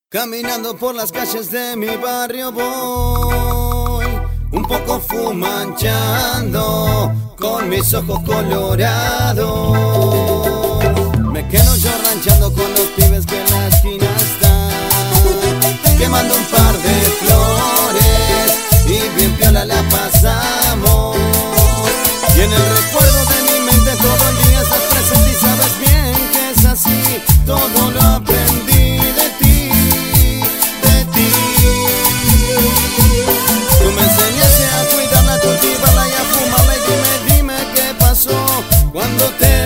Caminando por las calles de mi barrio voy, un poco fumanchando, con mis ojos colorados. Me quedo yo ranchando con los pibes que en la esquina están, quemando un par de flores y bien piola la pasamos. Y en el recuerdo de mi mente todo el día estás presente y sabes bien que es así. Todo lo aprendí de ti, de ti. Tú me enseñaste a cuidarla, a cultivarla y a fumarla. Y dime qué pasó cuando te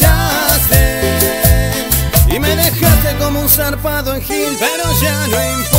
marchaste y me dejaste como un zarpado en Gil. Pero ya no importa.